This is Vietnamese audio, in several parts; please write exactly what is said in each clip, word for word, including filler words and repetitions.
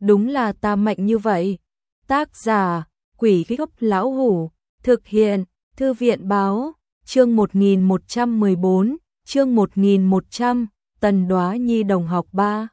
đúng là ta mạnh như vậy. Tác giả, Quỷ Gốc Lão Hủ, thực hiện, Thư viện báo, chương một nghìn một trăm mười bốn, chương một nghìn một trăm, Tần Đoá Nhi đồng học ba.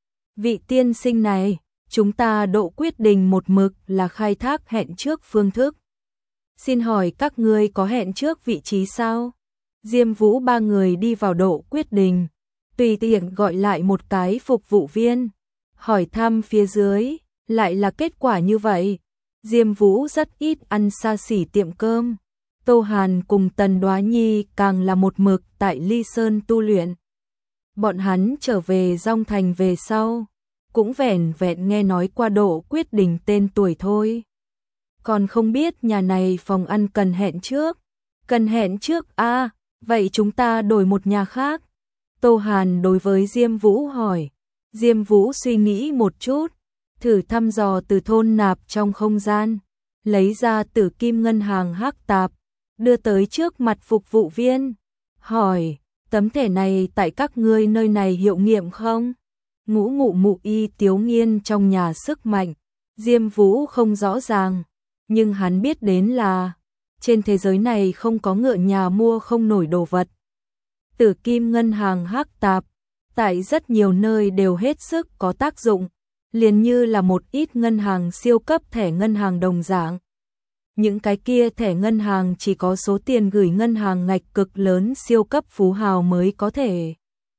Vị tiên sinh này, chúng ta độ quyết định một mực là khai thác hẹn trước phương thức. Xin hỏi các ngươi có hẹn trước vị trí sao? Diêm Vũ ba người đi vào độ quyết định, tùy tiện gọi lại một cái phục vụ viên, hỏi thăm phía dưới, lại là kết quả như vậy. Diêm Vũ rất ít ăn xa xỉ tiệm cơm. Tô Hàn cùng Tần Đoá Nhi càng là một mực tại Ly Sơn tu luyện. Bọn hắn trở về Dong Thành về sau, cũng vẻn vẹn nghe nói qua độ quyết định tên tuổi thôi. Còn không biết nhà này phòng ăn cần hẹn trước. Cần hẹn trước a à, vậy chúng ta đổi một nhà khác. Tô Hàn đối với Diêm Vũ hỏi. Diêm Vũ suy nghĩ một chút, thử thăm dò từ thôn nạp trong không gian, lấy ra Tử Kim ngân hàng hắc tạp, đưa tới trước mặt phục vụ viên, hỏi, tấm thẻ này tại các ngươi nơi này hiệu nghiệm không? Ngũ Ngụ Mụ Y Tiếu Nghiên trong nhà sức mạnh, Diêm Vũ không rõ ràng, nhưng hắn biết đến là trên thế giới này không có ngựa nhà mua không nổi đồ vật. Tử Kim ngân hàng hắc tạp tại rất nhiều nơi đều hết sức có tác dụng, liền như là một ít ngân hàng siêu cấp thẻ ngân hàng đồng dạng. Những cái kia thẻ ngân hàng chỉ có số tiền gửi ngân hàng ngạch cực lớn siêu cấp phú hào mới có thể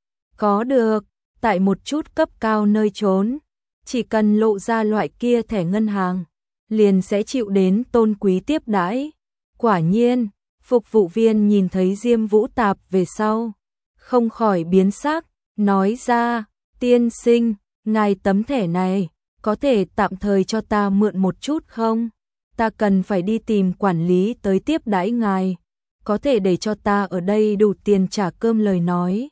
có được, tại một chút cấp cao nơi trốn, chỉ cần lộ ra loại kia thẻ ngân hàng, liền sẽ chịu đến tôn quý tiếp đãi. Quả nhiên, phục vụ viên nhìn thấy Diêm Vũ tạp về sau, không khỏi biến sắc, nói ra, tiên sinh, ngài tấm thẻ này, có thể tạm thời cho ta mượn một chút không? Ta cần phải đi tìm quản lý tới tiếp đãi ngài, có thể để cho ta ở đây đủ tiền trả cơm lời nói.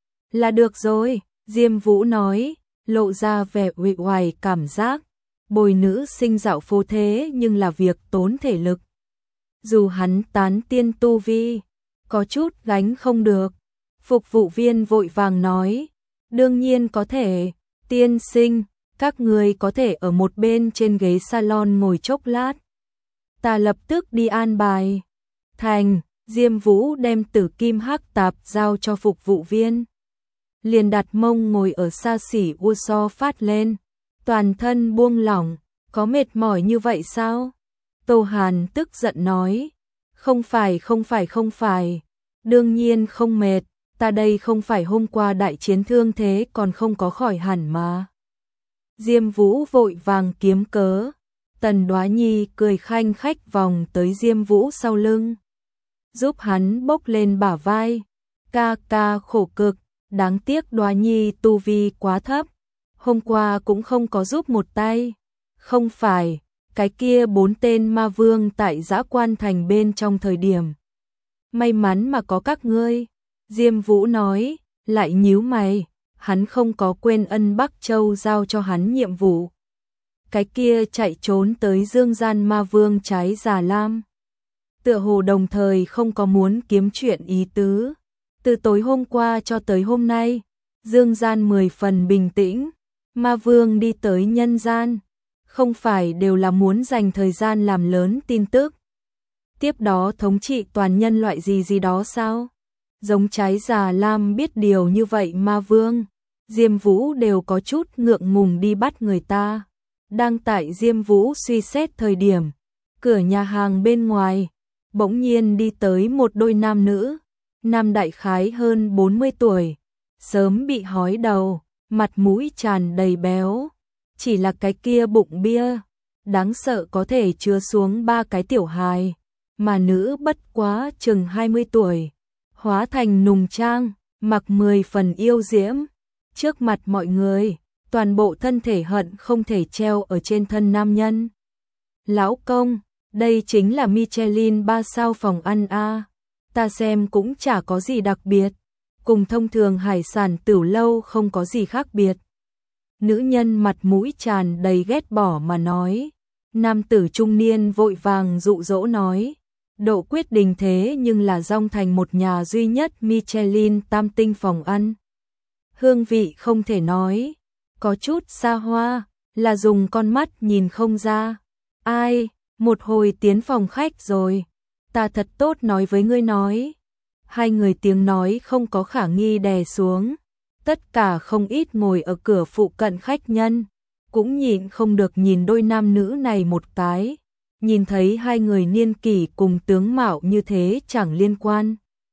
Là được rồi, Diêm Vũ nói, lộ ra vẻ uể oải cảm giác, bồi nữ sinh dạo phố thế nhưng là việc tốn thể lực. Dù hắn tán tiên tu vi, có chút gánh không được. Phục vụ viên vội vàng nói, đương nhiên có thể, tiên sinh, các người có thể ở một bên trên ghế salon ngồi chốc lát. Ta lập tức đi an bài. Thành, Diêm Vũ đem Tử Kim hắc tạp giao cho phục vụ viên. Liền đặt mông ngồi ở xa xỉ u so phát lên, toàn thân buông lỏng, có mệt mỏi như vậy sao? Tô Hàn tức giận nói, không phải không phải không phải, đương nhiên không mệt, ta đây không phải hôm qua đại chiến thương thế còn không có khỏi hẳn mà. Diêm Vũ vội vàng kiếm cớ, Tần Đoá Nhi cười khanh khách vòng tới Diêm Vũ sau lưng, giúp hắn bốc lên bả vai, ca ca khổ cực, đáng tiếc Đoá Nhi tu vi quá thấp, hôm qua cũng không có giúp một tay, không phải, cái kia bốn tên ma vương tại Dã Quan Thành bên trong thời điểm. May mắn mà có các ngươi, Diêm Vũ nói, lại nhíu mày, hắn không có quên ân Bắc Châu giao cho hắn nhiệm vụ. Cái kia chạy trốn tới Dương Gian ma vương trái Già Lam. Tựa hồ đồng thời không có muốn kiếm chuyện ý tứ. Từ tối hôm qua cho tới hôm nay, Dương Gian mười phần bình tĩnh, ma vương đi tới nhân gian, không phải đều là muốn dành thời gian làm lớn tin tức. Tiếp đó thống trị toàn nhân loại gì gì đó sao? Giống trái Già Lam biết điều như vậy ma vương, Diêm Vũ đều có chút ngượng ngùng đi bắt người ta. Đang tại Diêm Vũ suy xét thời điểm, cửa nhà hàng bên ngoài, bỗng nhiên đi tới một đôi nam nữ, nam đại khái hơn bốn mươi tuổi, sớm bị hói đầu, mặt mũi tràn đầy béo, chỉ là cái kia bụng bia, đáng sợ có thể chứa xuống ba cái tiểu hài, mà nữ bất quá chừng hai mươi tuổi, hóa thành nùng trang, mặc mười phần yêu diễm, trước mặt mọi người, toàn bộ thân thể hận không thể treo ở trên thân nam nhân. Lão công, đây chính là Michelin ba sao phòng ăn a, ta xem cũng chả có gì đặc biệt, cùng thông thường hải sản tửu lâu không có gì khác biệt. Nữ nhân mặt mũi tràn đầy ghét bỏ mà nói, nam tử trung niên vội vàng dụ dỗ nói, độ quyết định thế nhưng là Dong Thành một nhà duy nhất Michelin tam tinh phòng ăn. Hương vị không thể nói, có chút xa hoa, là dùng con mắt nhìn không ra. Ai, một hồi tiến phòng khách rồi, ta thật tốt nói với ngươi nói. Hai người tiếng nói không có khả nghi đè xuống, tất cả không ít ngồi ở cửa phụ cận khách nhân, cũng nhịn không được nhìn đôi nam nữ này một cái, nhìn thấy hai người niên kỷ cùng tướng mạo như thế chẳng liên quan.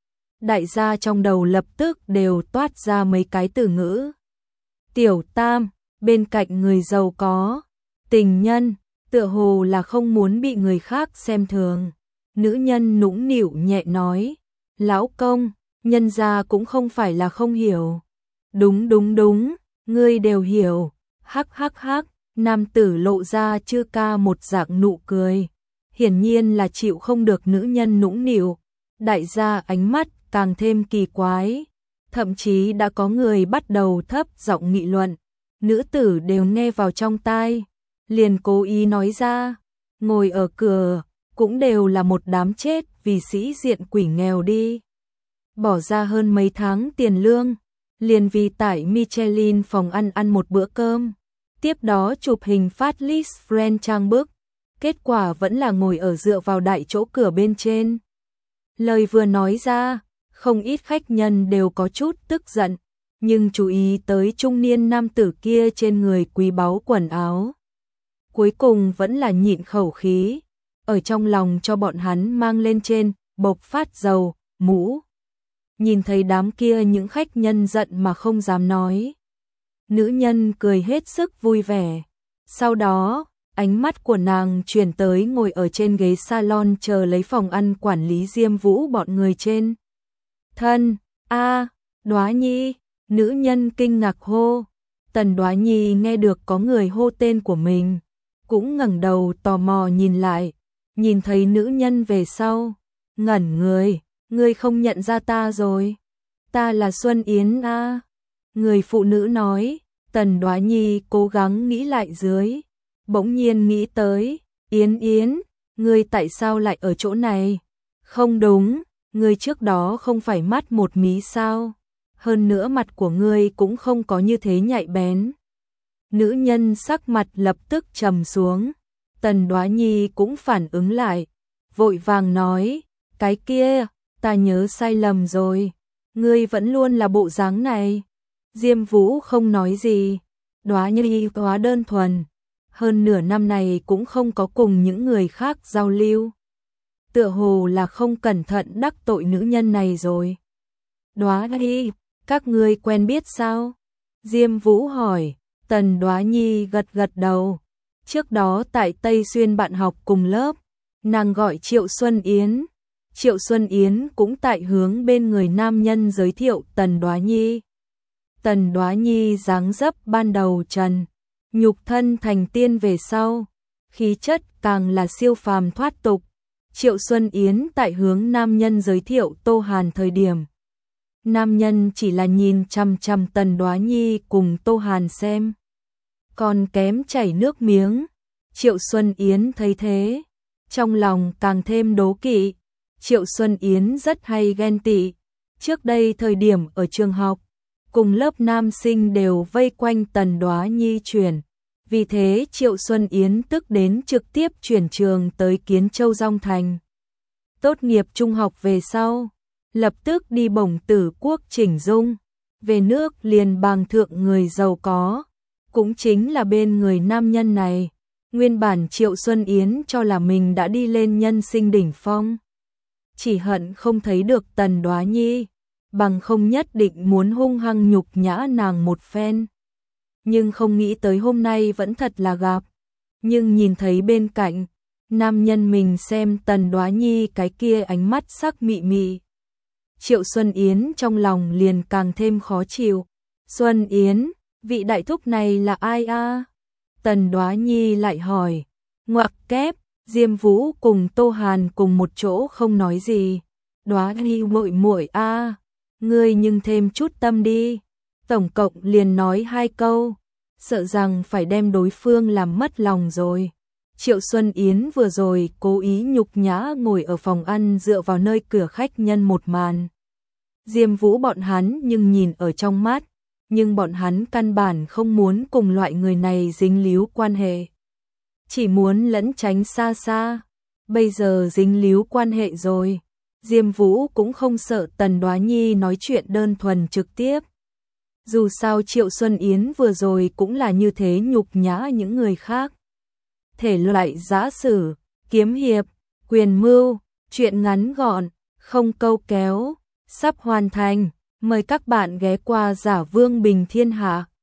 Đại gia trong đầu lập tức đều toát ra mấy cái từ ngữ. Tiểu tam, bên cạnh người giàu có, tình nhân, tựa hồ là không muốn bị người khác xem thường. Nữ nhân nũng nịu nhẹ nói, lão công, nhân gia cũng không phải là không hiểu. Đúng đúng đúng, ngươi đều hiểu, hắc hắc hắc, nam tử lộ ra chư ca một dạng nụ cười. Hiển nhiên là chịu không được nữ nhân nũng nịu, đại gia ánh mắt càng thêm kỳ quái. Thậm chí đã có người bắt đầu thấp giọng nghị luận, nữ tử đều nghe vào trong tai, liền cố ý nói ra, ngồi ở cửa, cũng đều là một đám chết vì sĩ diện quỷ nghèo đi. Bỏ ra hơn mấy tháng tiền lương, liền vì tại Michelin phòng ăn ăn một bữa cơm, tiếp đó chụp hình phát list friend trang bức, kết quả vẫn là ngồi ở dựa vào đại chỗ cửa bên trên. Lời vừa nói ra, không ít khách nhân đều có chút tức giận, nhưng chú ý tới trung niên nam tử kia trên người quý báu quần áo. Cuối cùng vẫn là nhịn khẩu khí, ở trong lòng cho bọn hắn mang lên trên, bộc phát dầu, mũ. Nhìn thấy đám kia những khách nhân giận mà không dám nói. Nữ nhân cười hết sức vui vẻ. Sau đó, ánh mắt của nàng chuyển tới ngồi ở trên ghế salon chờ lấy phòng ăn quản lý Diêm Vũ bọn người trên. Thân, a, Đóa Nhi, nữ nhân kinh ngạc hô. Tần Đóa Nhi nghe được có người hô tên của mình, cũng ngẩng đầu tò mò nhìn lại, nhìn thấy nữ nhân về sau, ngẩn người, ngươi không nhận ra ta rồi, ta là Xuân Yến a. Người phụ nữ nói. Tần Đóa Nhi cố gắng nghĩ lại dưới, bỗng nhiên nghĩ tới, Yến Yến, ngươi tại sao lại ở chỗ này? Không đúng, ngươi trước đó không phải mắt một mí sao? Hơn nữa mặt của ngươi cũng không có như thế nhạy bén. Nữ nhân sắc mặt lập tức trầm xuống, Tần Đóa Nhi cũng phản ứng lại, vội vàng nói, cái kia, ta nhớ sai lầm rồi, ngươi vẫn luôn là bộ dáng này. Diêm Vũ không nói gì, Đóa Nhi quá đơn thuần, hơn nửa năm này cũng không có cùng những người khác giao lưu. Tựa hồ là không cẩn thận đắc tội nữ nhân này rồi. Đóa Nhi, các ngươi quen biết sao? Diêm Vũ hỏi. Tần Đóa Nhi gật gật đầu. Trước đó tại Tây Xuyên bạn học cùng lớp, nàng gọi Triệu Xuân Yến. Triệu Xuân Yến cũng tại hướng bên người nam nhân giới thiệu Tần Đóa Nhi. Tần Đóa Nhi dáng dấp ban đầu trần, nhục thân thành tiên về sau, khí chất càng là siêu phàm thoát tục. Triệu Xuân Yến tại hướng nam nhân giới thiệu Tô Hàn thời điểm, nam nhân chỉ là nhìn chằm chằm Tần Đóa Nhi cùng Tô Hàn xem, còn kém chảy nước miếng. Triệu Xuân Yến thấy thế, trong lòng càng thêm đố kỵ. Triệu Xuân Yến rất hay ghen tị. Trước đây thời điểm ở trường học, cùng lớp nam sinh đều vây quanh Tần Đóa Nhi chuyển. Vì thế Triệu Xuân Yến tức đến trực tiếp chuyển trường tới Kiến Châu Dong Thành. Tốt nghiệp trung học về sau, lập tức đi bổng Tử Quốc chỉnh dung, về nước liền bàng thượng người giàu có, cũng chính là bên người nam nhân này. Nguyên bản Triệu Xuân Yến cho là mình đã đi lên nhân sinh đỉnh phong, chỉ hận không thấy được Tần Đóa Nhi, bằng không nhất định muốn hung hăng nhục nhã nàng một phen. Nhưng không nghĩ tới hôm nay vẫn thật là gặp, nhưng nhìn thấy bên cạnh nam nhân mình xem Tần Đóa Nhi cái kia ánh mắt sắc mị mị, Triệu Xuân Yến trong lòng liền càng thêm khó chịu. Xuân Yến, vị đại thúc này là ai a? Tần Đóa Nhi lại hỏi. Ngoặc kép, Diêm Vũ cùng Tô Hàn cùng một chỗ không nói gì. Đóa Nhi muội muội a, ngươi nhưng thêm chút tâm đi. Tổng cộng liền nói hai câu, sợ rằng phải đem đối phương làm mất lòng rồi. Triệu Xuân Yến vừa rồi cố ý nhục nhã ngồi ở phòng ăn dựa vào nơi cửa khách nhân một màn. Diêm Vũ bọn hắn nhưng nhìn ở trong mắt, nhưng bọn hắn căn bản không muốn cùng loại người này dính líu quan hệ. Chỉ muốn lẫn tránh xa xa. Bây giờ dính líu quan hệ rồi, Diêm Vũ cũng không sợ Tần Đoá Nhi nói chuyện đơn thuần trực tiếp. Dù sao Triệu Xuân Yến vừa rồi cũng là như thế nhục nhã những người khác. Thể loại giã sử, kiếm hiệp, quyền mưu, chuyện ngắn gọn, không câu kéo, sắp hoàn thành. Mời các bạn ghé qua Giả Vương Bình Thiên Hạ.